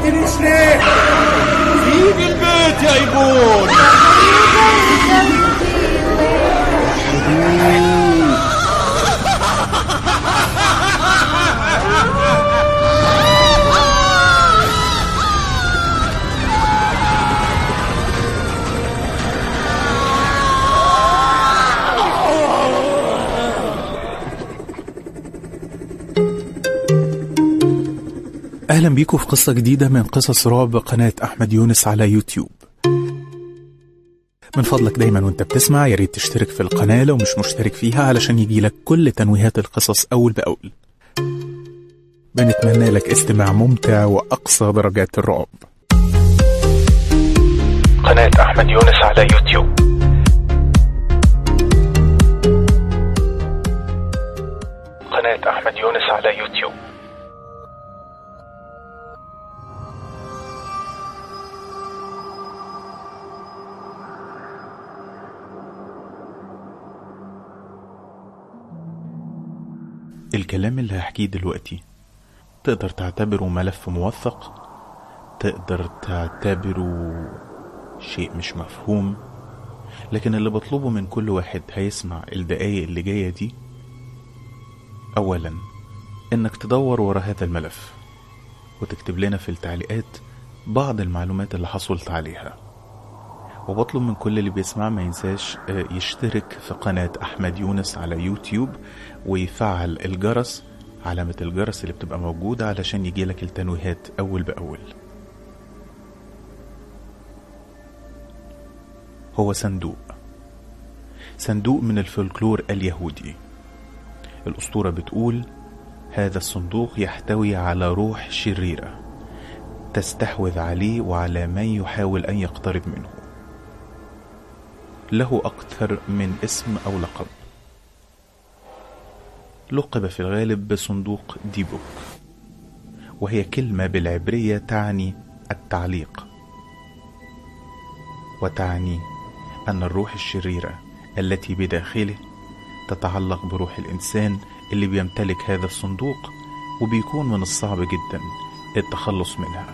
تقتلشني؟ سيب البيت يا ايبون. أهلا بيكم في قصة جديدة من قصص رعب قناة أحمد يونس على يوتيوب. من فضلك دايما وانت بتسمع ياريت تشترك في القناة لو مش مشترك فيها علشان يجيلك كل تنويهات القصص أول بأول. بنتمنى لك استماع ممتع وأقصى درجات الرعب. قناة أحمد يونس على يوتيوب. قناة أحمد يونس على يوتيوب. الكلام اللي هحكيه دلوقتي تقدر تعتبره ملف موثق، تقدر تعتبره شيء مش مفهوم، لكن اللي بطلبه من كل واحد هيسمع الدقايق اللي جاية دي أولا إنك تدور ورا هذا الملف وتكتب لنا في التعليقات بعض المعلومات اللي حصلت عليها. وبطلب من كل اللي بيسمع ما ينساش يشترك في قناة أحمد يونس على يوتيوب ويفعل الجرس، علامة الجرس اللي بتبقى موجودة علشان يجيلك التنويهات أول بأول. هو صندوق من الفولكلور اليهودي. الأسطورة بتقول هذا الصندوق يحتوي على روح شريرة تستحوذ عليه وعلى من يحاول أن يقترب منه. له أكثر من اسم أو لقب. لقب في الغالب بصندوق ديبوك، وهي كلمة بالعبرية تعني التعليق، وتعني أن الروح الشريرة التي بداخله تتعلق بروح الإنسان اللي بيمتلك هذا الصندوق، وبيكون من الصعب جدا التخلص منها.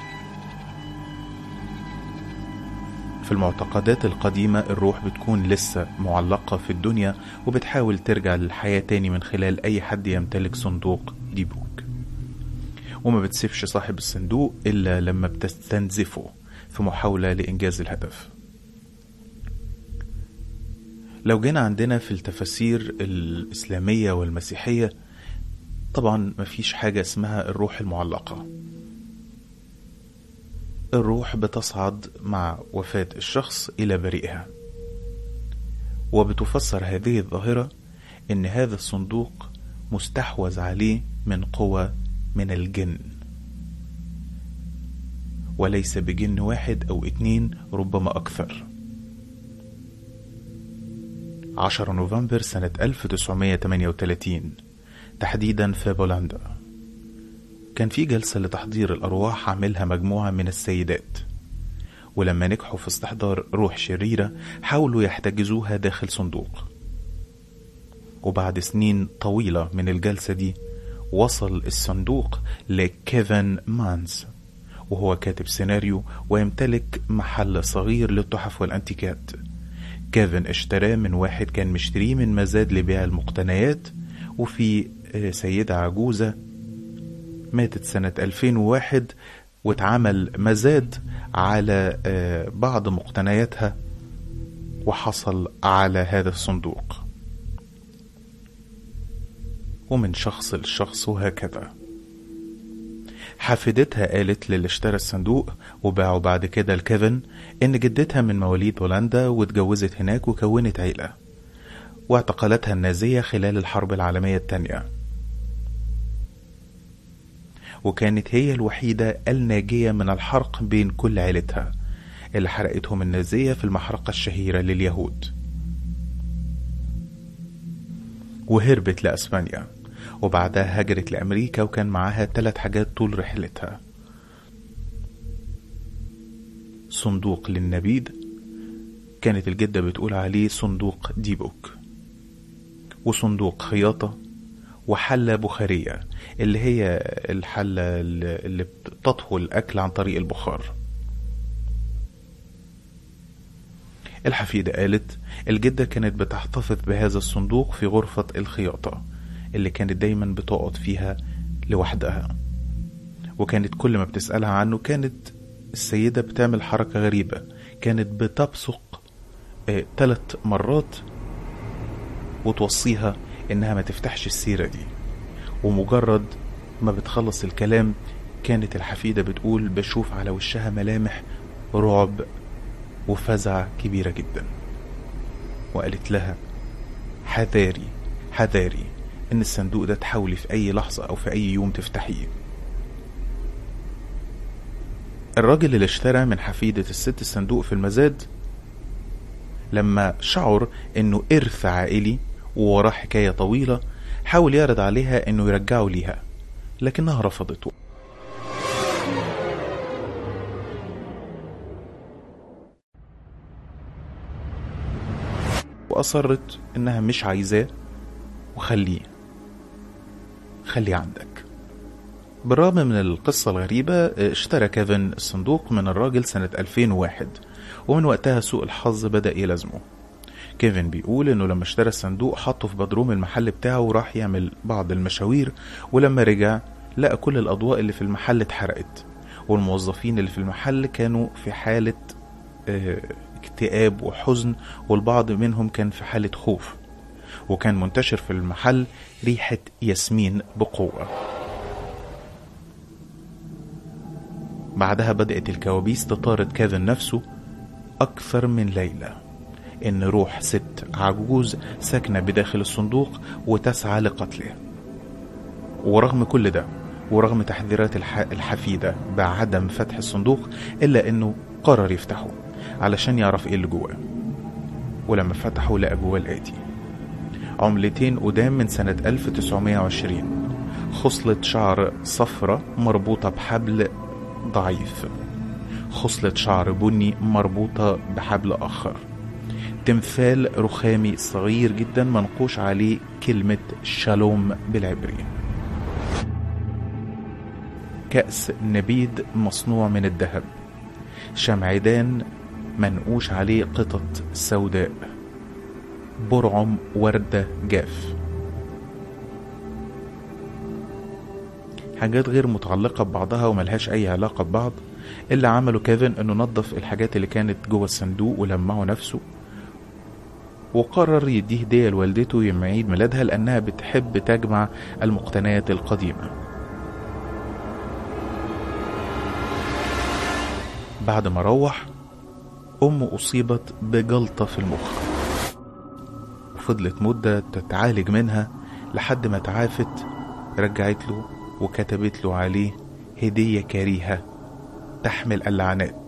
في المعتقدات القديمة الروح بتكون لسه معلقة في الدنيا وبتحاول ترجع للحياة تاني من خلال أي حد يمتلك صندوق ديبوك، وما بتسيبش صاحب الصندوق إلا لما بتستنزفه في محاولة لإنجاز الهدف. لو جينا عندنا في التفاسير الإسلامية والمسيحية، طبعا مفيش حاجة اسمها الروح المعلقة. الروح بتصعد مع وفاة الشخص إلى بريئها، وبتفسر هذه الظاهرة إن هذا الصندوق مستحوذ عليه من قوة من الجن، وليس بجن واحد أو 2، ربما أكثر. 10 نوفمبر سنة 1938 تحديدا في بولندا، كان في جلسة لتحضير الأرواح عملها مجموعة من السيدات، ولما نجحوا في استحضار روح شريرة حاولوا يحتجزوها داخل صندوق. وبعد سنين طويلة من الجلسة دي وصل الصندوق لكيفن مانز، وهو كاتب سيناريو ويمتلك محل صغير للتحف والأنتيكات. كيفن اشتراه من واحد كان مشتريه من مزاد لبيع المقتنيات، وفي سيدة عجوزة ماتت سنة 2001 واتعمل مزاد على بعض مقتنياتها وحصل على هذا الصندوق، ومن شخص لشخص وهكذا. حفيدتها قالت للي اشترى الصندوق وباعوا بعد كده لكيفن ان جدتها من مواليد هولندا واتجوزت هناك وكونت عيلة، واعتقلتها النازية خلال الحرب العالمية الثانية، وكانت هي الوحيدة الناجية من الحرق بين كل عيلتها اللي حرقتهم النازية في المحرقة الشهيرة لليهود، وهربت لأسبانيا، وبعدها هاجرت لأمريكا وكان معاها 3 حاجات طول رحلتها: صندوق للنبيذ، كانت الجدة بتقول عليه صندوق ديبوك، وصندوق خياطة، وحلة بخارية اللي هي الحلة اللي بتطهو الأكل عن طريق البخار. الحفيدة قالت الجدة كانت بتحتفظ بهذا الصندوق في غرفة الخياطة اللي كانت دايما بتقعد فيها لوحدها، وكانت كل ما بتسألها عنه كانت السيدة بتعمل حركة غريبة، كانت بتبصق 3 مرات وتوصيها انها ما تفتحش السيرة دي، ومجرد ما بتخلص الكلام كانت الحفيدة بتقول بشوف على وشها ملامح رعب وفزع كبيرة جدا، وقالت لها حذاري حذاري ان الصندوق ده تحاولي في اي لحظة او في اي يوم تفتحيه. الراجل اللي اشترى من حفيدة الست الصندوق في المزاد لما شعر انه ارث عائلي ووراه حكاية طويلة حاول يعرض عليها انه يرجعه ليها، لكنها رفضته. وأصرت انها مش عايزاه وخليه عندك. بالرغم من القصة الغريبة اشترى كيفن الصندوق من الراجل سنة 2001، ومن وقتها سوء الحظ بدأ يلازمه. كيفن بيقول انه لما اشترى الصندوق حطه في بدروم المحل بتاعه وراح يعمل بعض المشاوير، ولما رجع لقى كل الأضواء اللي في المحل اتحرقت، والموظفين اللي في المحل كانوا في حالة اكتئاب وحزن، والبعض منهم كان في حالة خوف، وكان منتشر في المحل ريحة ياسمين بقوة. بعدها بدأت الكوابيس تطارد كيفن نفسه أكثر من ليلة، إن روح ست عجوز ساكنة بداخل الصندوق وتسعى لقتله. ورغم كل ده ورغم تحذيرات الحفيدة بعدم فتح الصندوق، إلا إنه قرر يفتحه علشان يعرف إيه اللي جواه. ولما فتحه لقى جواه الآتي: عملتين قدام من سنة 1920، خصلة شعر صفرة مربوطة بحبل ضعيف، خصلة شعر بني مربوطة بحبل آخر، تمثال رخامي صغير جدا منقوش عليه كلمة شالوم بالعبري، كأس نبيد مصنوع من الذهب، شمعدان منقوش عليه قطط سوداء، برعم وردة جاف. حاجات غير متعلقة ببعضها وملهاش أي علاقة ببعض. اللي عمله كيفن أنه نظف الحاجات اللي كانت جوه الصندوق ولمعه نفسه، وقرر يديه هدية لوالدته يوم عيد ميلادها لأنها بتحب تجمع المقتنيات القديمة. بعد ما روح أمه أصيبت بجلطة في المخ، وفضلت مدة تتعالج منها لحد ما تعافت. رجعت له وكتبت له عليه هدية كريهة تحمل اللعنات.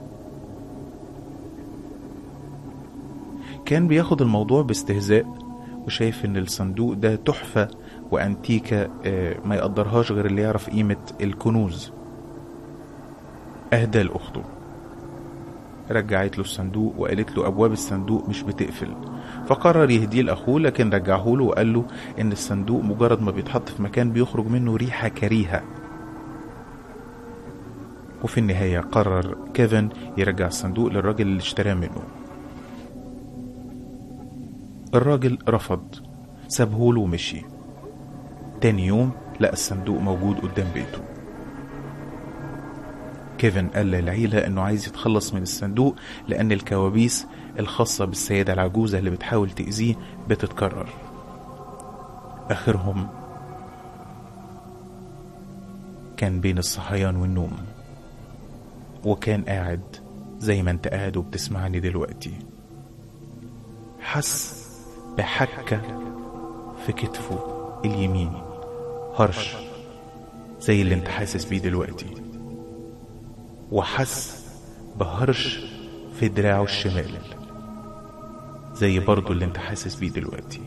كان بياخد الموضوع باستهزاء وشايف ان الصندوق ده تحفة وانتيكة ما يقدرهاش غير اللي يعرف قيمة الكنوز. اهدى لأخته، رجعت له الصندوق وقالت له ابواب الصندوق مش بتقفل، فقرر يهديه لأخوه، لكن رجعه له وقال له ان الصندوق مجرد ما بيتحط في مكان بيخرج منه ريحة كريهة. وفي النهاية قرر كيفن يرجع الصندوق للراجل اللي اشتراه منه. الراجل رفض، سابهوله ومشي. تاني يوم لقى الصندوق موجود قدام بيته. كيفن قال للعيلة انه عايز يتخلص من الصندوق لان الكوابيس الخاصة بالسيدة العجوزة اللي بتحاول تأذيه بتتكرر. اخرهم كان بين الصحيان والنوم، وكان قاعد زي ما انت قاعد وبتسمعني دلوقتي. حس بحكة في كتفه اليمين، هرش زي اللي انت حاسس بيه دلوقتي، وحس بهرش في دراعه الشمال زي برضو اللي انت حاسس بيه دلوقتي.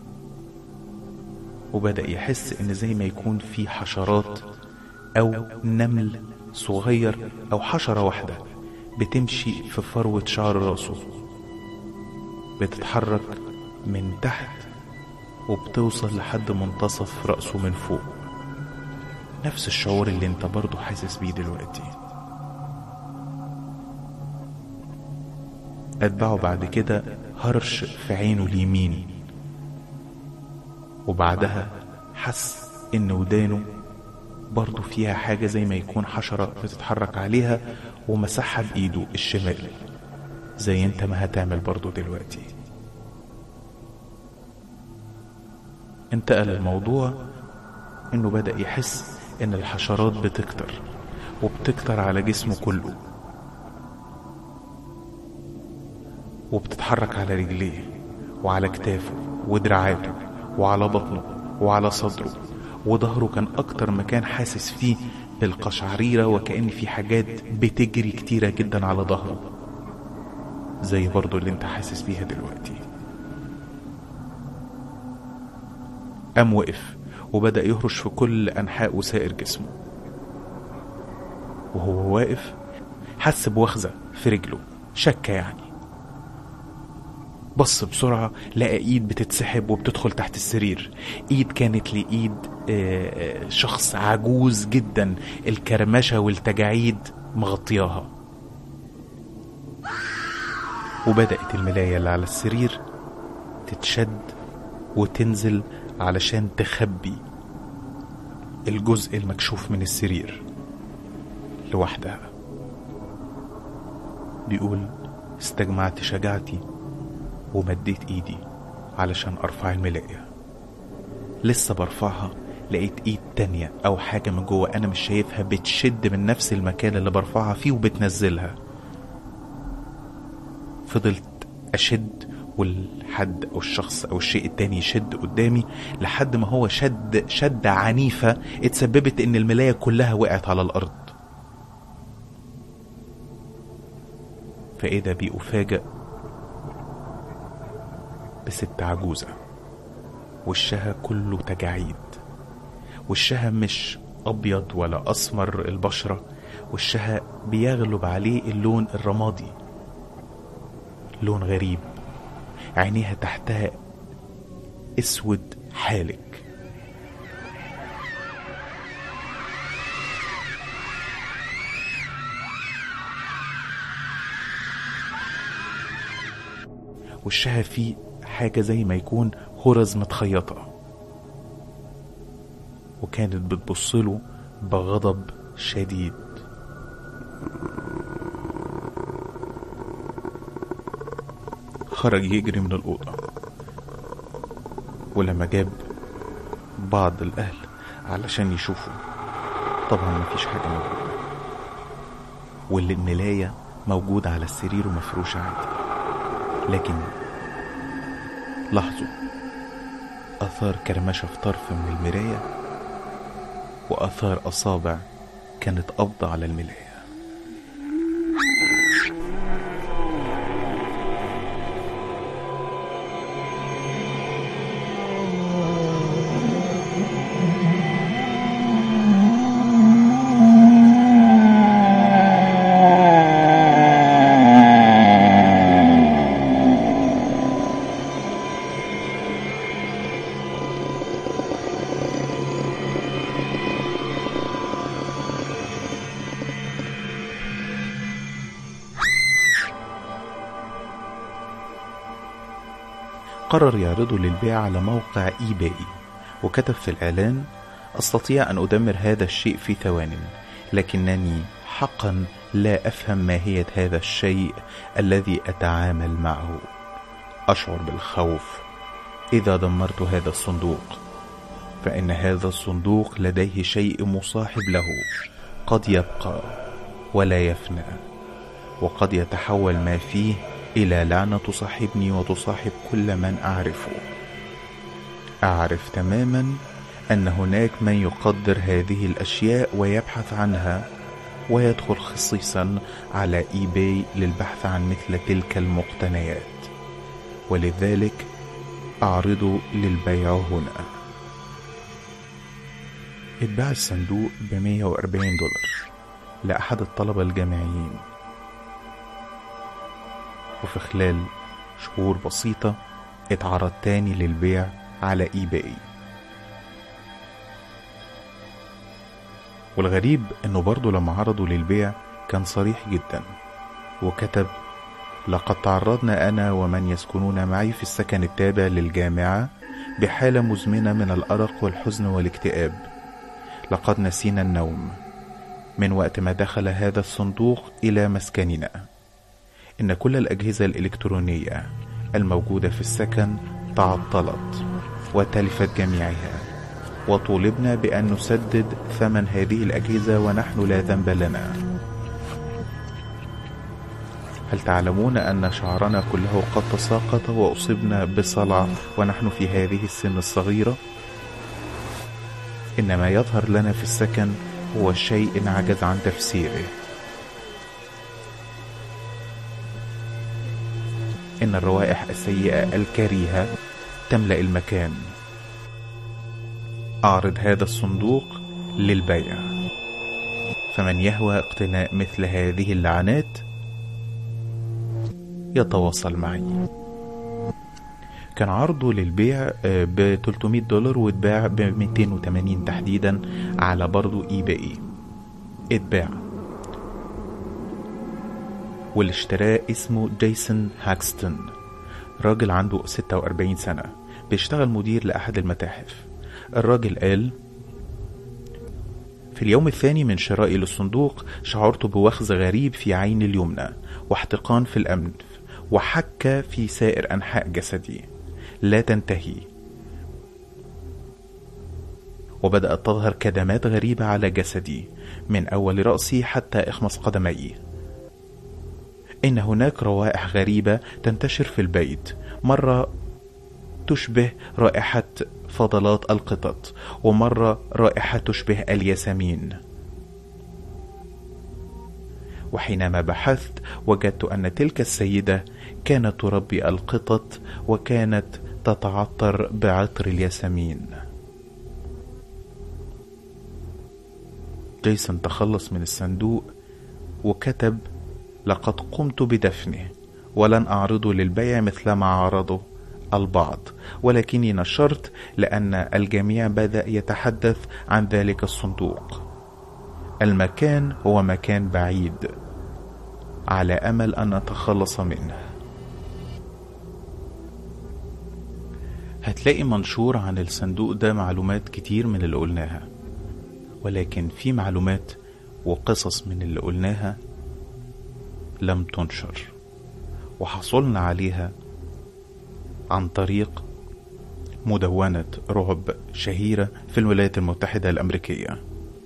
وبدأ يحس ان زي ما يكون في حشرات او نمل صغير او حشرة واحدة بتمشي في فروة شعر راسه، بتتحرك من تحت وبتوصل لحد منتصف رأسه من فوق، نفس الشعور اللي انت برضو حاسس بيه دلوقتي. اتبعه بعد كده هرش في عينه اليمين، وبعدها حس ان ودانه برضو فيها حاجة زي ما يكون حشرة بتتحرك عليها، ومسحها بإيده الشمال زي انت ما هتعمل برضو دلوقتي. انتقل الموضوع انه بدأ يحس ان الحشرات بتكتر وبتكتر على جسمه كله، وبتتحرك على رجليه وعلى كتافه ودراعاته وعلى بطنه وعلى صدره وظهره. كان اكتر مكان حاسس فيه بالقشعريرة، وكأن في حاجات بتجري كتيرة جدا على ظهره زي برضو اللي انت حاسس بيها دلوقتي. قام وقف وبدأ يهرش في كل أنحاء وسائر جسمه، وهو واقف حس بوخزة في رجله، شكة يعني. بص بسرعة لقى ايد بتتسحب وبتدخل تحت السرير. ايد كانت لإيد شخص عجوز جدا، الكرمشة والتجاعيد مغطياها. وبدأت الملاية اللي على السرير تتشد وتنزل علشان تخبي الجزء المكشوف من السرير لوحدها. بيقول استجمعت شجاعتي ومديت ايدي علشان ارفع الملاية. لسه برفعها لقيت ايد تانية او حاجة من جوه انا مش شايفها بتشد من نفس المكان اللي برفعها فيه وبتنزلها. فضلت اشد والحد او الشخص او الشيء التاني يشد قدامي لحد ما هو شد عنيفة اتسببت ان الملاية كلها وقعت على الارض. فاذا بي افاجئ بست عجوزة وشها كله تجاعيد، وشها مش ابيض ولا اسمر البشرة، وشها بيغلب عليه اللون الرمادي، لون غريب. عينيها تحتها اسود حالك. وشها فيه حاجة زي ما يكون غرز متخيطة، وكانت بتبصله بغضب شديد. خرج يجري من الأوضة، ولما جاب بعض الأهل علشان يشوفوا طبعا مفيش حاجة موجودة، واللي الملاية موجودة على السرير ومفروشة عادي. لكن لاحظوا أثار كرمشة في طرف من المراية، وأثار أصابع كانت قابضة على الملاية. قرر يعرضه للبيع على موقع اي باي، وكتب في الإعلان: أستطيع أن أدمر هذا الشيء في ثوان، لكنني حقا لا أفهم ماهية هذا الشيء الذي أتعامل معه. أشعر بالخوف إذا دمرت هذا الصندوق، فإن هذا الصندوق لديه شيء مصاحب له قد يبقى ولا يفنى، وقد يتحول ما فيه إلى لعنة تصاحبني وتصاحب كل من أعرفه. أعرف تماما أن هناك من يقدر هذه الأشياء ويبحث عنها، ويدخل خصيصا على اي باي للبحث عن مثل تلك المقتنيات، ولذلك أعرضه للبيع هنا. اتباع الصندوق $140 لأحد الطلبة الجامعيين، وفي خلال شهور بسيطة اتعرض تاني للبيع على eBay. والغريب انه برضو لما عرضوا للبيع كان صريح جدا وكتب: لقد تعرضنا أنا ومن يسكنون معي في السكن التابع للجامعة بحالة مزمنة من الأرق والحزن والاكتئاب. لقد نسينا النوم من وقت ما دخل هذا الصندوق إلى مسكننا. إن كل الأجهزة الإلكترونية الموجودة في السكن تعطلت وتلفت جميعها، وطولبنا بأن نسدد ثمن هذه الأجهزة ونحن لا ذنب لنا. هل تعلمون أن شعرنا كله قد تساقط وأصبنا بصلع ونحن في هذه السن الصغيرة؟ إن ما يظهر لنا في السكن هو شيء عجز عن تفسيره. إن الروائح السيئة الكريهة تملأ المكان. أعرض هذا الصندوق للبيع، فمن يهوى اقتناء مثل هذه اللعنات يتواصل معي. كان عرضه للبيع ب $300 واتباع ب 280 تحديدا على برضو eBay. اتباع. واللي اشتراه اسمه جيسون هاكستون، راجل عنده 46 سنة بيشتغل مدير لأحد المتاحف. الراجل قال: في اليوم الثاني من شرائي للصندوق شعرت بوخز غريب في عيني اليمنى واحتقان في الأنف وحكة في سائر أنحاء جسدي لا تنتهي، وبدأت تظهر كدمات غريبة على جسدي من أول رأسي حتى إخمص قدمي. إن هناك روائح غريبة تنتشر في البيت، مرة تشبه رائحة فضلات القطط، ومرة رائحة تشبه الياسمين. وحينما بحثت وجدت أن تلك السيدة كانت تربي القطط وكانت تتعطر بعطر الياسمين. جيسون تخلص من الصندوق وكتب: لقد قمت بدفنه ولن أعرضه للبيع مثلما عرضه البعض، ولكني نشرت لأن الجميع بدأ يتحدث عن ذلك الصندوق. المكان هو مكان بعيد على أمل أن نتخلص منه. هتلاقي منشور عن الصندوق ده معلومات كتير من اللي قلناها، ولكن في معلومات وقصص من اللي قلناها لم تنشر، وحصلنا عليها عن طريق مدونة رعب شهيرة في الولايات المتحدة الأمريكية.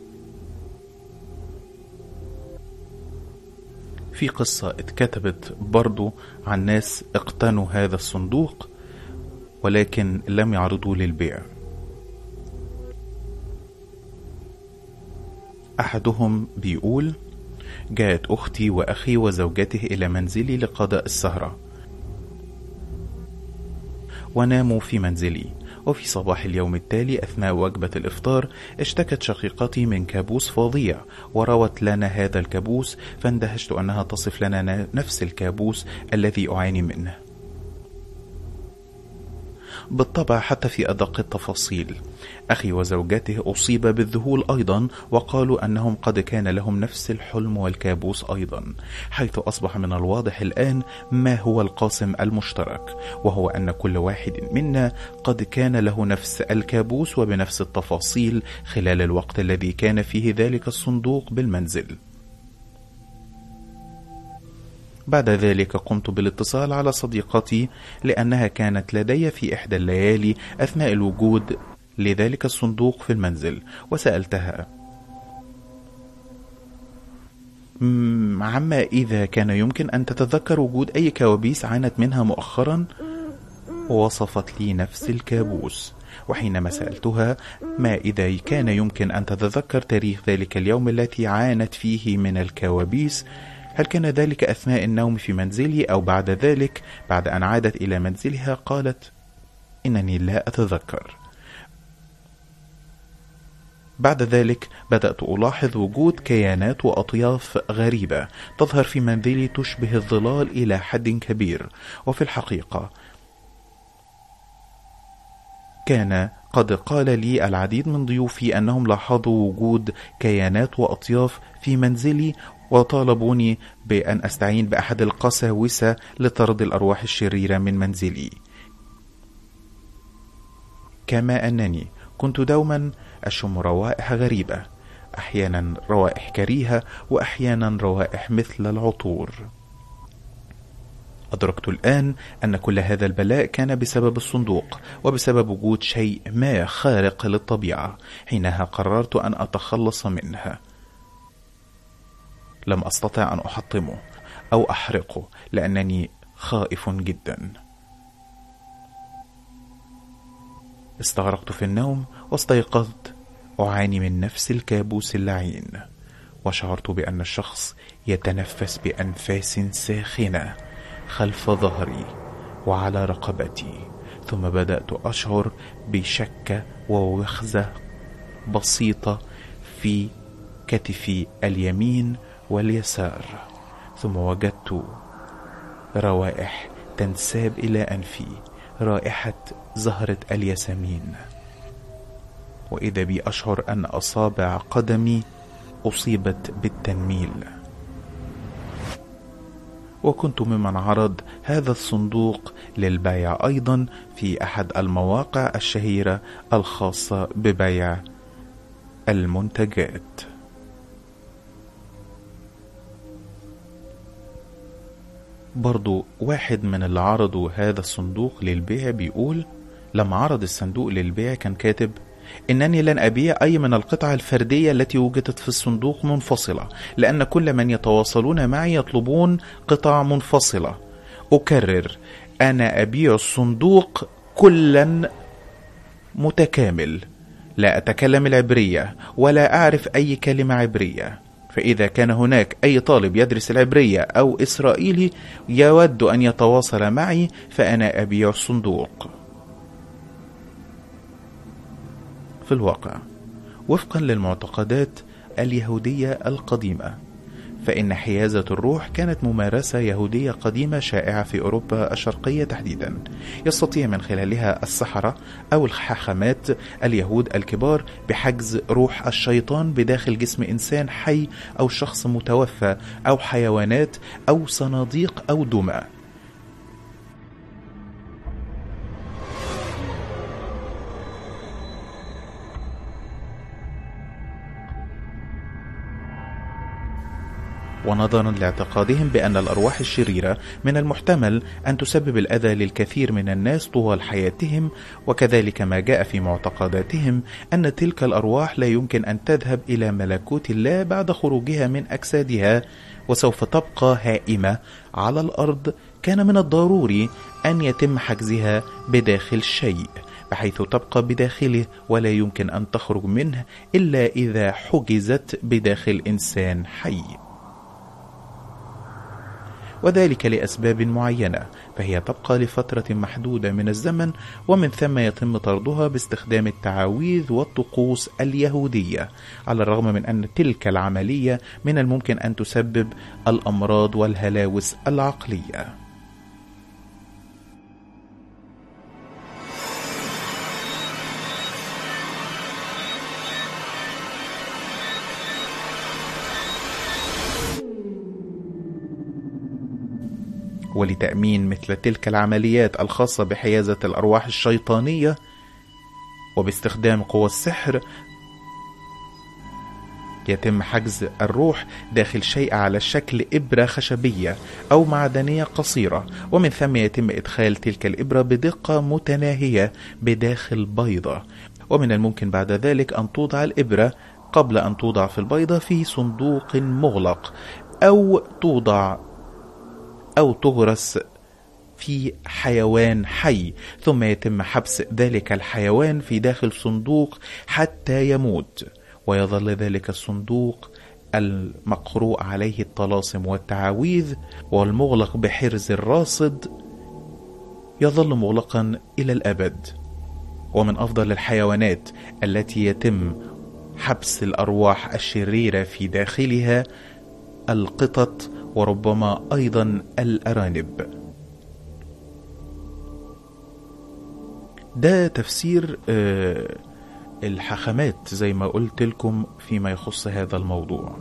في قصة اتكتبت برضو عن ناس اقتنوا هذا الصندوق ولكن لم يعرضوه للبيع. أحدهم بيقول: جاءت أختي وأخي وزوجته إلى منزلي لقضاء السهرة وناموا في منزلي، وفي صباح اليوم التالي أثناء وجبة الإفطار اشتكت شقيقتي من كابوس فظيع وروت لنا هذا الكابوس، فاندهشت أنها تصف لنا نفس الكابوس الذي أعاني منه بالطبع حتى في أدق التفاصيل. أخي وزوجته أصيب بالذهول أيضا، وقالوا أنهم قد كان لهم نفس الحلم والكابوس أيضا، حيث أصبح من الواضح الآن ما هو القاسم المشترك، وهو أن كل واحد منا قد كان له نفس الكابوس وبنفس التفاصيل خلال الوقت الذي كان فيه ذلك الصندوق بالمنزل. بعد ذلك قمت بالاتصال على صديقتي لأنها كانت لدي في إحدى الليالي أثناء الوجود لذلك الصندوق في المنزل، وسألتها عما إذا كان يمكن أن تتذكر وجود أي كوابيس عانت منها مؤخرا. ووصفت لي نفس الكابوس. وحينما سألتها ما إذا كان يمكن أن تتذكر تاريخ ذلك اليوم التي عانت فيه من الكوابيس، هل كان ذلك أثناء النوم في منزلي أو بعد ذلك بعد أن عادت إلى منزلها؟ قالت: إنني لا أتذكر. بعد ذلك بدأت ألاحظ وجود كيانات وأطياف غريبة تظهر في منزلي تشبه الظلال إلى حد كبير، وفي الحقيقة كان قد قال لي العديد من ضيوفي أنهم لاحظوا وجود كيانات وأطياف في منزلي، وطالبوني بأن أستعين بأحد القساوسة لطرد الأرواح الشريرة من منزلي، كما أنني كنت دوما أشم روائح غريبة، أحيانا روائح كريهة وأحيانا روائح مثل العطور. أدركت الآن أن كل هذا البلاء كان بسبب الصندوق وبسبب وجود شيء ما خارق للطبيعة. حينها قررت أن أتخلص منها. لم أستطع أن أحطمه أو أحرقه لأنني خائف جدا. استغرقت في النوم واستيقظت أعاني من نفس الكابوس اللعين، وشعرت بأن الشخص يتنفس بأنفاس ساخنة خلف ظهري وعلى رقبتي، ثم بدأت أشعر بشكة ووخزة بسيطة في كتفي اليمين واليسار، ثم وجدت روائح تنساب إلى أنفي، رائحة زهرة الياسمين، وإذا بي أشعر أن أصابع قدمي أصيبت بالتنميل. وكنت ممن عرض هذا الصندوق للبيع أيضا في أحد المواقع الشهيرة الخاصة ببيع المنتجات. برضو واحد من اللي عرضوا هذا الصندوق للبيع بيقول: لما عرض الصندوق للبيع كان كاتب: إنني لن أبيع أي من القطع الفردية التي وجدت في الصندوق منفصلة، لأن كل من يتواصلون معي يطلبون قطع منفصلة. أكرر، أنا أبيع الصندوق كلا متكامل، لا أتكلم العبرية ولا أعرف أي كلمة عبرية، فإذا كان هناك أي طالب يدرس العبرية أو إسرائيلي يود أن يتواصل معي فأنا أبيع الصندوق. في الواقع، وفقا للمعتقدات اليهودية القديمة، فإن حيازة الروح كانت ممارسة يهودية قديمة شائعة في أوروبا الشرقية تحديدا، يستطيع من خلالها السحرة أو الحاخامات اليهود الكبار بحجز روح الشيطان بداخل جسم إنسان حي أو شخص متوفى أو حيوانات أو صناديق أو دمى. ونظرا لاعتقادهم بأن الأرواح الشريرة من المحتمل أن تسبب الأذى للكثير من الناس طوال حياتهم، وكذلك ما جاء في معتقداتهم أن تلك الأرواح لا يمكن أن تذهب إلى ملكوت الله بعد خروجها من أجسادها وسوف تبقى هائمة على الأرض، كان من الضروري أن يتم حجزها بداخل شيء بحيث تبقى بداخله ولا يمكن أن تخرج منه إلا إذا حجزت بداخل إنسان حي، وذلك لأسباب معينة، فهي تبقى لفترة محدودة من الزمن، ومن ثم يتم طردها باستخدام التعاويذ والطقوس اليهودية، على الرغم من أن تلك العملية من الممكن أن تسبب الأمراض والهلاوس العقلية. ولتأمين مثل تلك العمليات الخاصة بحيازة الأرواح الشيطانية وباستخدام قوى السحر، يتم حجز الروح داخل شيء على شكل إبرة خشبية أو معدنية قصيرة، ومن ثم يتم إدخال تلك الإبرة بدقة متناهية بداخل بيضة، ومن الممكن بعد ذلك أن توضع الإبرة قبل أن توضع في البيضة في صندوق مغلق، أو تغرس في حيوان حي، ثم يتم حبس ذلك الحيوان في داخل صندوق حتى يموت، ويظل ذلك الصندوق المقروء عليه الطلاسم والتعاويذ والمغلق بحرز الراصد يظل مغلقا إلى الأبد. ومن أفضل الحيوانات التي يتم حبس الأرواح الشريرة في داخلها القطط، وربما أيضا الأرانب. ده تفسير الحاخامات زي ما قلت لكم فيما يخص هذا الموضوع.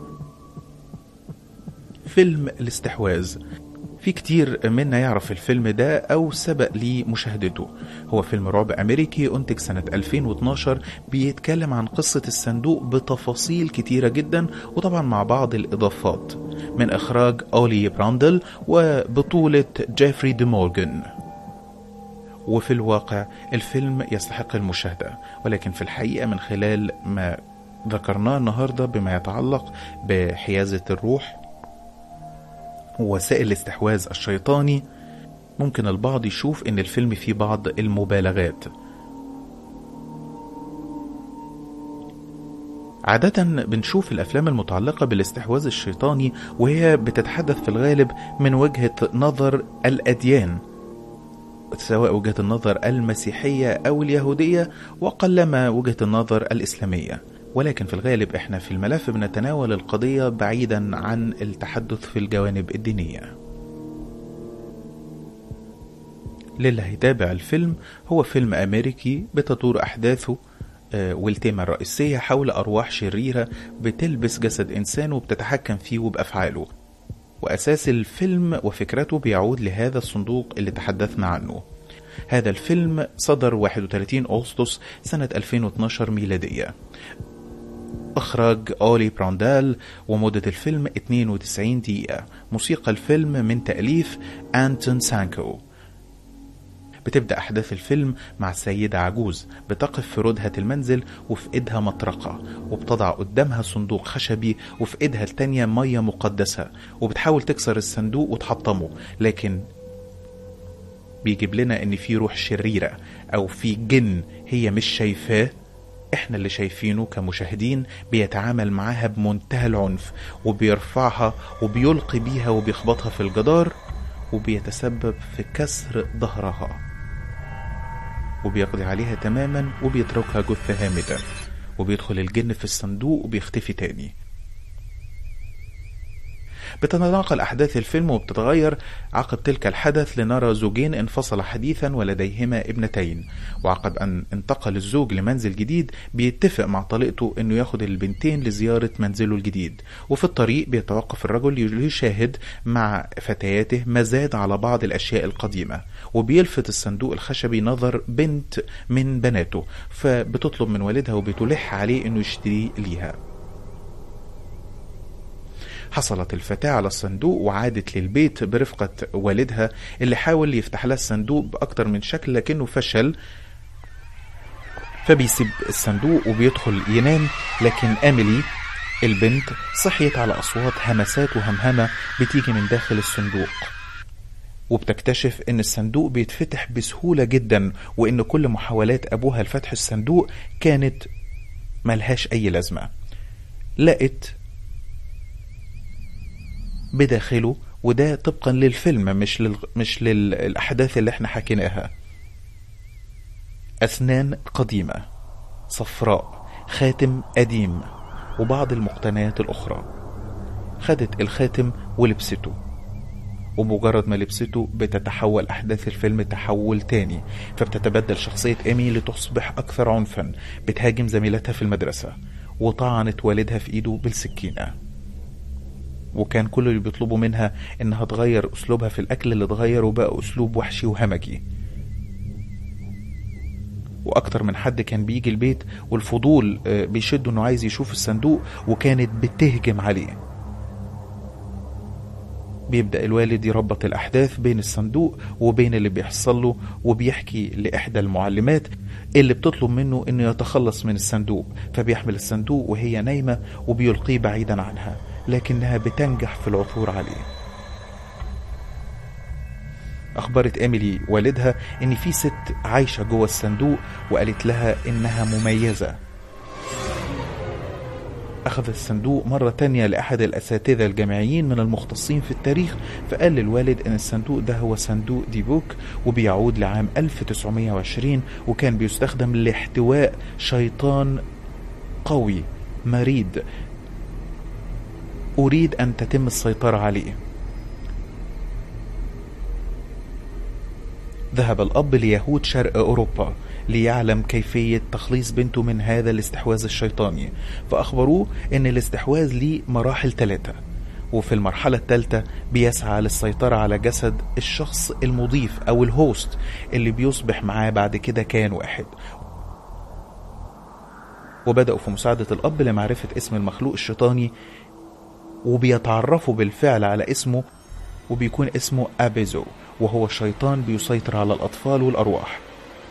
فيلم الاستحواذ، في كتير منا يعرف الفيلم ده أو سبق لي مشاهدته. هو فيلم رعب أمريكي أنتج سنة 2012، بيتكلم عن قصة الصندوق بتفاصيل كتيرة جدا، وطبعا مع بعض الإضافات، من إخراج أولي براندل وبطولة جيفري دي مورغان. وفي الواقع الفيلم يستحق المشاهدة، ولكن في الحقيقة من خلال ما ذكرناه النهاردة بما يتعلق بحيازة الروح ووسائل الاستحواذ الشيطاني، ممكن البعض يشوف ان الفيلم فيه بعض المبالغات. عادة بنشوف الأفلام المتعلقة بالاستحواذ الشيطاني وهي بتتحدث في الغالب من وجهة نظر الأديان، سواء وجهة النظر المسيحية أو اليهودية، وقلما وجهة النظر الإسلامية. ولكن في الغالب احنا في الملف بنتناول القضية بعيدا عن التحدث في الجوانب الدينية. للي هيتابع الفيلم، هو فيلم أمريكي بتدور أحداثه والتيمة الرئيسية حول أرواح شريرة بتلبس جسد إنسان وبتتحكم فيه وبأفعاله، وأساس الفيلم وفكرته بيعود لهذا الصندوق اللي تحدثنا عنه. هذا الفيلم صدر 31 أغسطس سنة 2012 ميلادية. إخراج أولي براندال، ومدة الفيلم 92 دقيقة. موسيقى الفيلم من تأليف أنتون سانكو. بتبدأ أحداث الفيلم مع سيدة عجوز بتقف في ردهة المنزل وفي إيدها مطرقة، وبتضع قدامها صندوق خشبي وفي إيدها التانية مية مقدسة، وبتحاول تكسر الصندوق وتحطمه، لكن بيجيب لنا إن في روح شريرة أو في جن هي مش شايفاه، احنا اللي شايفينه كمشاهدين، بيتعامل معاها بمنتهى العنف وبيرفعها وبيلقي بيها وبيخبطها في الجدار، وبيتسبب في كسر ظهرها وبيقضي عليها تماما وبيتركها جثة هامدة، وبيدخل الجن في الصندوق وبيختفي تاني. بتتناقل أحداث الفيلم وبتتغير عقب تلك الحدث لنرى زوجين انفصل حديثا ولديهما ابنتين، وعقب أن انتقل الزوج لمنزل جديد بيتفق مع طليقته أنه ياخد البنتين لزيارة منزله الجديد، وفي الطريق بيتوقف الرجل يشاهد مع فتياته مزاد على بعض الأشياء القديمة، وبيلفت الصندوق الخشبي نظر بنت من بناته، فبتطلب من والدها وبتلح عليه أنه يشتري ليها. حصلت الفتاة على الصندوق وعادت للبيت برفقة والدها اللي حاول يفتح لها الصندوق بأكتر من شكل لكنه فشل، فبيسيب الصندوق وبيدخل ينام. لكن أميلي البنت صحيت على أصوات همسات وهمهمة بتيجي من داخل الصندوق، وبتكتشف ان الصندوق بيتفتح بسهولة جدا، وان كل محاولات ابوها لفتح الصندوق كانت ملهاش اي لازمة. لقت بداخله، وده طبقا للفيلم مش للأحداث اللي احنا حكيناها، أسنان قديمة صفراء، خاتم قديم، وبعض المقتنيات الأخرى. خدت الخاتم ولبسته، ومجرد ما لبسته بتتحول أحداث الفيلم تحول تاني، فبتتبدل شخصية إيمي لتصبح أكثر عنفا، بتهاجم زميلتها في المدرسة، وطعنت والدها في إيده بالسكينة. وكان كل اللي بيطلبوا منها انها تغير اسلوبها في الاكل اللي اتغير وبقى اسلوب وحشي وهمجي. واكتر من حد كان بيجي البيت والفضول بيشده انه عايز يشوف الصندوق، وكانت بتهجم عليه. بيبدأ الوالد يربط الأحداث بين الصندوق وبين اللي بيحصل له، وبيحكي لإحدى المعلمات اللي بتطلب منه إنه يتخلص من الصندوق، فبيحمل الصندوق وهي نايمة وبيلقيه بعيدا عنها، لكنها بتنجح في العثور عليه. أخبرت إيميلي والدها إن في ست عايشة جوه الصندوق، وقالت لها إنها مميزة. أخذ الصندوق مرة تانية لأحد الأساتذة الجامعيين من المختصين في التاريخ، فقال للوالد إن الصندوق ده هو صندوق ديبوك، وبيعود لعام 1920، وكان بيستخدم لاحتواء شيطان قوي مريد أريد أن تتم السيطرة عليه. ذهب الأب ليهود شرق أوروبا ليعلم كيفية تخليص بنته من هذا الاستحواذ الشيطاني، فأخبروه أن الاستحواذ ليه مراحل 3، وفي المرحلة الثالثة بيسعى للسيطرة على جسد الشخص المضيف أو الهوست اللي بيصبح معاه بعد كده كيان واحد. وبدأوا في مساعدة الأب لمعرفة اسم المخلوق الشيطاني، وبيتعرفوا بالفعل على اسمه، وبيكون اسمه أبيزو، وهو شيطان بيسيطر على الأطفال والأرواح.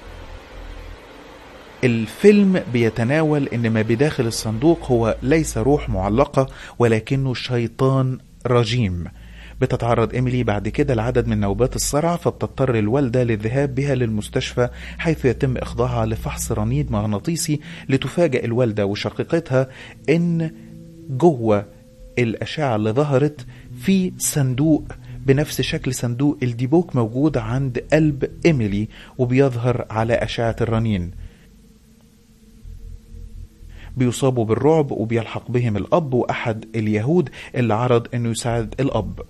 الفيلم بيتناول ان ما بداخل الصندوق هو ليس روح معلقة، ولكنه شيطان رجيم. بتتعرض إيميلي بعد كده لعدد من نوبات الصرع، فبتضطر الوالدة للذهاب بها للمستشفى، حيث يتم إخضاعها لفحص رنين مغناطيسي. لتفاجأ الوالدة وشقيقتها ان جوه الأشعة اللي ظهرت في صندوق بنفس شكل صندوق الديبوك موجود عند قلب إيميلي، وبيظهر على أشعة الرنين. بيصابوا بالرعب، وبيلحق بهم الأب وأحد اليهود اللي عرض أنه يساعد الأب.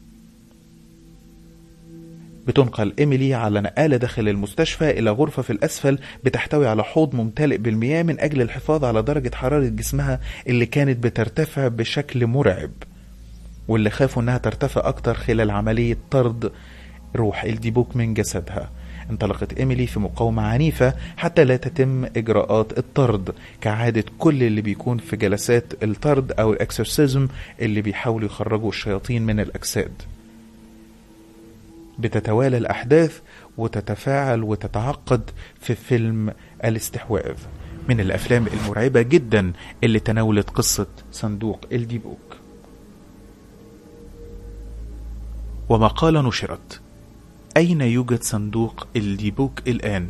بتنقل إيميلي على نقالة داخل المستشفى إلى غرفة في الأسفل بتحتوي على حوض ممتلئ بالمياه من أجل الحفاظ على درجة حرارة جسمها اللي كانت بترتفع بشكل مرعب، واللي خافوا أنها ترتفع أكتر خلال عملية طرد روح الديبوك من جسدها. انطلقت إيميلي في مقاومة عنيفة حتى لا تتم إجراءات الطرد، كعادة كل اللي بيكون في جلسات الطرد أو الإكسورسيزم اللي بيحاولوا يخرجوا الشياطين من الأجساد. بتتوالى الأحداث وتتفاعل وتتعقد في فيلم الاستحواذ، من الأفلام المرعبة جدا اللي تناولت قصة صندوق الديبوك. ومقالة نشرت: أين يوجد صندوق الديبوك الآن؟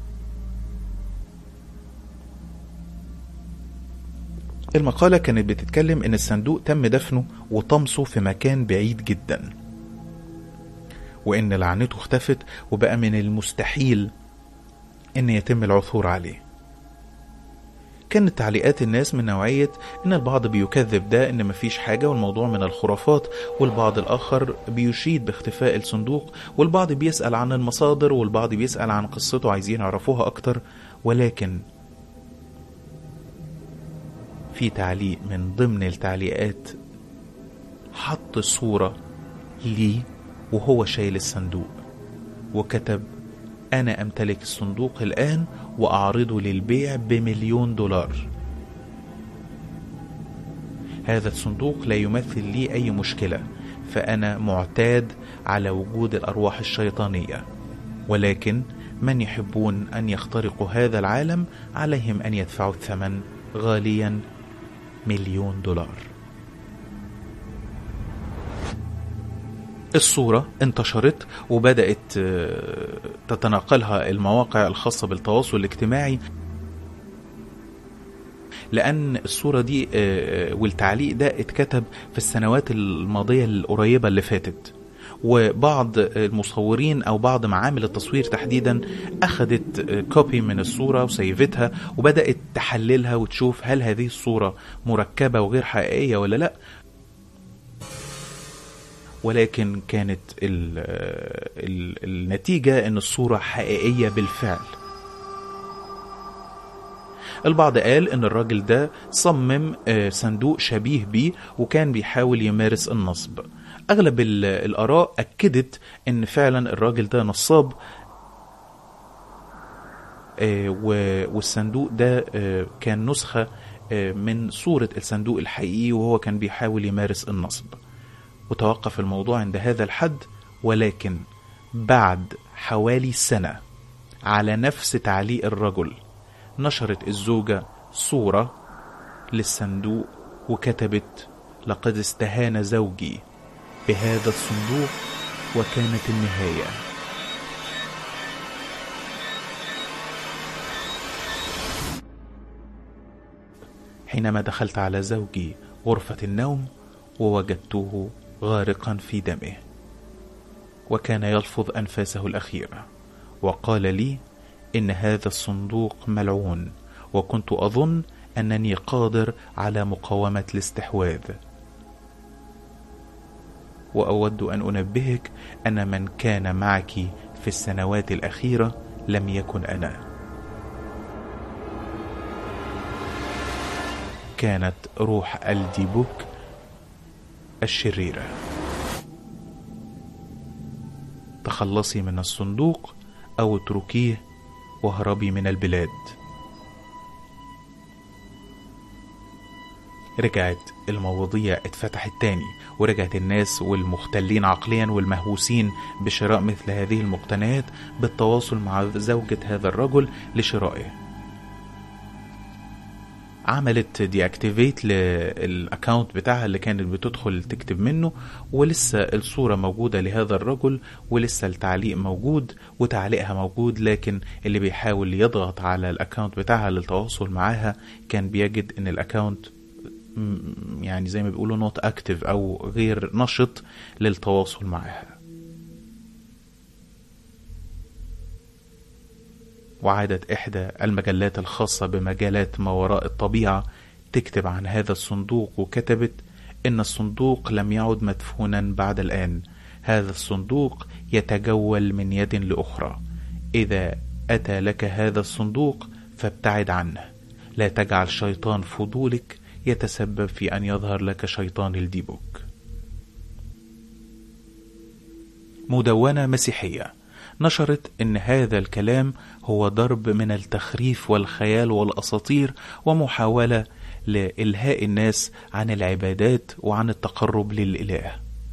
المقالة كانت بتتكلم إن الصندوق تم دفنه وطمسه في مكان بعيد جدا، وإن لعنته اختفت وبقى من المستحيل إن يتم العثور عليه. كانت تعليقات الناس من نوعية إن البعض بيكذب ده، إن مفيش حاجة والموضوع من الخرافات، والبعض الآخر بيشيد باختفاء الصندوق، والبعض بيسأل عن المصادر، والبعض بيسأل عن قصته عايزين يعرفوها أكتر. ولكن في تعليق من ضمن التعليقات حط صورة ليه وهو شايل الصندوق، وكتب: أنا أمتلك الصندوق الآن وأعرضه للبيع ب1,000,000 $. هذا الصندوق لا يمثل لي أي مشكلة، فأنا معتاد على وجود الأرواح الشيطانية، ولكن من يحبون أن يخترقوا هذا العالم عليهم أن يدفعوا الثمن غاليا، $1,000,000. الصورة انتشرت وبدأت تتناقلها المواقع الخاصة بالتواصل الاجتماعي، لأن الصورة دي والتعليق ده اتكتب في السنوات الماضية القريبة اللي فاتت، وبعض المصورين أو بعض معامل التصوير تحديدا أخذت كوبي من الصورة وسيفتها وبدأت تحللها وتشوف هل هذه الصورة مركبة وغير حقيقية ولا لأ. ولكن كانت النتيجة ان الصورة حقيقية بالفعل. البعض قال ان الراجل ده صمم صندوق شبيه بيه وكان بيحاول يمارس النصب. اغلب الآراء اكدت ان فعلا الراجل ده نصاب، والصندوق ده كان نسخة من صورة الصندوق الحقيقي، وهو كان بيحاول يمارس النصب. وتوقف الموضوع عند هذا الحد. ولكن بعد حوالي سنة على نفس تعليق الرجل نشرت الزوجة صورة للصندوق وكتبت: لقد استهان زوجي بهذا الصندوق وكانت النهاية. حينما دخلت على زوجي غرفة النوم ووجدته غارقا في دمه، وكان يلفظ أنفاسه الأخيرة، وقال لي إن هذا الصندوق ملعون، وكنت أظن أنني قادر على مقاومة الاستحواذ. وأود أن أنبهك أن من كان معك في السنوات الأخيرة لم يكن أنا. كانت روح الديبوك الشريرة. تخلصي من الصندوق أو اتركيه واهربي من البلاد. رجعت المواضيع اتفتحت تاني، ورجعت الناس والمختلين عقليا والمهووسين بشراء مثل هذه المقتنيات بالتواصل مع زوجة هذا الرجل لشرائه. عملت دي اكتيفيت للاكاونت بتاعها اللي كانت بتدخل تكتب منه، ولسه الصورة موجودة لهذا الرجل، ولسه التعليق موجود وتعليقها موجود، لكن اللي بيحاول يضغط على الاكاونت بتاعها للتواصل معاها كان بيجد ان الاكاونت يعني زي ما بيقولوا نوت اكتيف او غير نشط للتواصل معها. وعادت إحدى المجلات الخاصة بمجالات ما وراء الطبيعة تكتب عن هذا الصندوق، وكتبت إن الصندوق لم يعد مدفونا بعد الآن، هذا الصندوق يتجول من يد لأخرى، إذا أتى لك هذا الصندوق فابتعد عنه، لا تجعل شيطان فضولك يتسبب في أن يظهر لك شيطان الديبوك. مدونة مسيحية نشرت ان هذا الكلام هو ضرب من التخريف والخيال والاساطير ومحاولة لإلهاء الناس عن العبادات وعن التقرب للإله.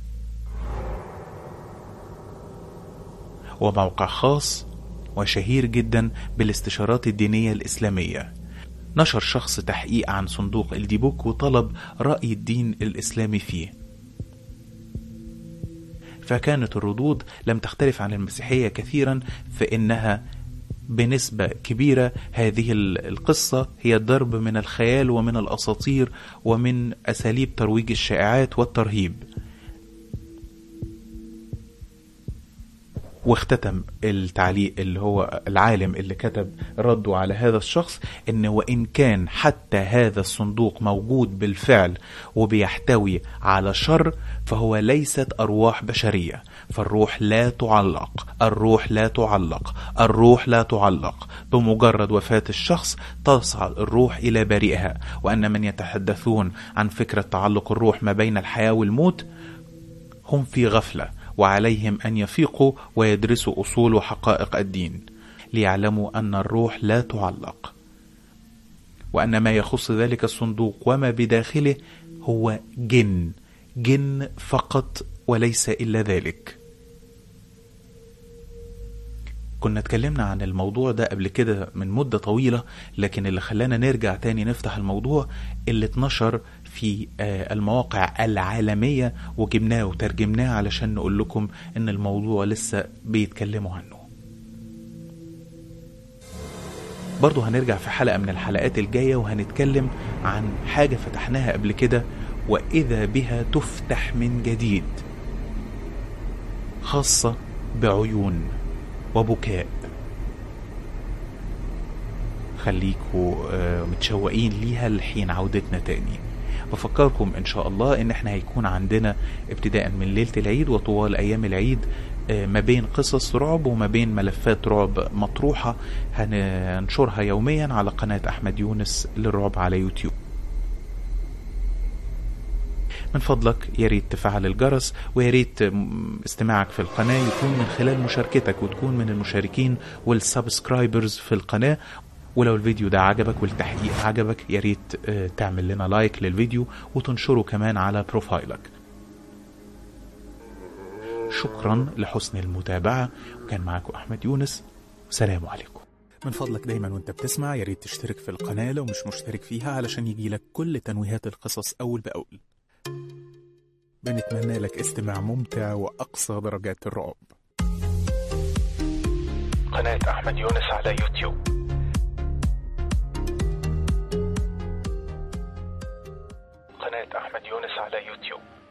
وموقع خاص وشهير جدا بالاستشارات الدينية الإسلامية نشر شخص تحقيق عن صندوق الديبوك وطلب رأي الدين الإسلامي فيه، فكانت الردود لم تختلف عن المسيحية كثيرا، فإنها بنسبة كبيرة هذه القصة هي ضرب من الخيال ومن الأساطير ومن أساليب ترويج الشائعات والترهيب. واختتم التعليق اللي هو العالم اللي كتب رده على هذا الشخص إن وإن كان حتى هذا الصندوق موجود بالفعل وبيحتوي على شر، فهو ليست أرواح بشرية، فالروح لا تعلق، الروح لا تعلق، الروح لا تعلق، بمجرد وفاة الشخص تصعد الروح إلى بريئها، وأن من يتحدثون عن فكرة تعلق الروح ما بين الحياة والموت هم في غفلة، وعليهم أن يفيقوا ويدرسوا أصول وحقائق الدين ليعلموا أن الروح لا تعلق، وأن ما يخص ذلك الصندوق وما بداخله هو جن فقط وليس إلا ذلك. كنا اتكلمنا عن الموضوع ده قبل كده من مدة طويلة، لكن اللي خلانا نرجع تاني نفتح الموضوع اللي اتنشر في المواقع العالمية وجبناه وترجمناه علشان نقول لكم ان الموضوع لسه بيتكلموا عنه. برضو هنرجع في حلقة من الحلقات الجاية وهنتكلم عن حاجة فتحناها قبل كده وإذا بها تفتح من جديد، خاصة بعيون وبكاء. خليكوا متشوقين ليها لحين عودتنا تاني. بفكركم ان شاء الله ان احنا هيكون عندنا ابتداء من ليلة العيد وطوال ايام العيد ما بين قصص رعب وما بين ملفات رعب مطروحة هننشرها يوميا على قناة احمد يونس للرعب على يوتيوب. من فضلك ياريت تفعل الجرس، وياريت استماعك في القناة يكون من خلال مشاركتك وتكون من المشاركين والسبسكرايبرز في القناة. ولو الفيديو ده عجبك والتحقيق عجبك ياريت تعمل لنا لايك للفيديو وتنشره كمان على بروفايلك. شكرا لحسن المتابعة، وكان معكم أحمد يونس، والسلام عليكم. من فضلك دايما وانت بتسمع ياريت تشترك في القناة لو مش مشترك فيها علشان يجيلك كل تنويهات القصص أول بأول. بنتمنى لك استماع ممتع وأقصى درجات الرعب. قناة أحمد يونس على يوتيوب. قناة أحمد يونس على يوتيوب.